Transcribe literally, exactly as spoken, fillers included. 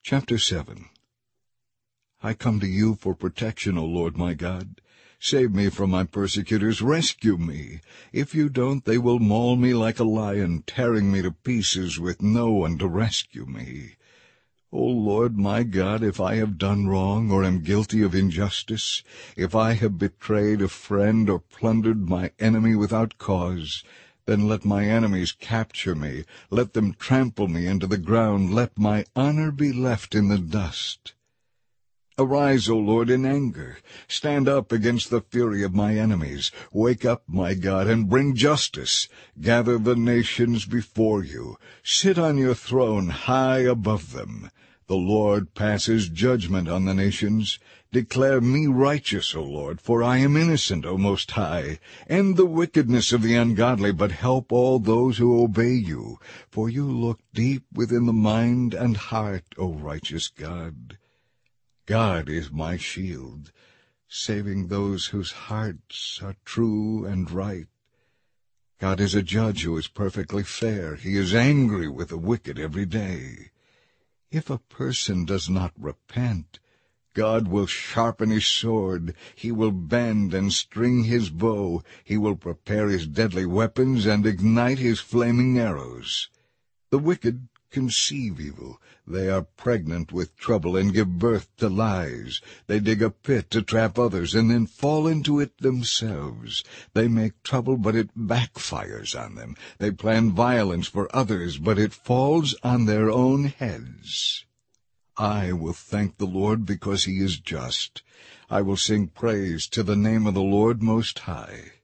Chapter seven. I come to you for protection, O Lord my God. Save me from my persecutors, rescue me. If you don't, they will maul me like a lion, tearing me to pieces with no one to rescue me. O Lord my God, if I have done wrong or am guilty of injustice, if I have betrayed a friend or plundered my enemy without cause, then let my enemies capture me, let them trample me into the ground, let my honor be left in the dust. Arise, O Lord, in anger. Stand up against the fury of my enemies. Wake up, my God, and bring justice. Gather the nations before you. Sit on your throne high above them. The Lord passes judgment on the nations. Declare me righteous, O Lord, for I am innocent, O Most High. End the wickedness of the ungodly, but help all those who obey you. For you look deep within the mind and heart, O righteous God. God is my shield, saving those whose hearts are true and right. God is a judge who is perfectly fair. He is angry with the wicked every day. If a person does not repent, God will sharpen his sword. He will bend and string his bow. He will prepare his deadly weapons and ignite his flaming arrows. The wicked conceive evil. They are pregnant with trouble and give birth to lies. They dig a pit to trap others and then fall into it themselves. They make trouble, but it backfires on them. They plan violence for others, but it falls on their own heads. I will thank the Lord because he is just. I will sing praise to the name of the Lord Most High.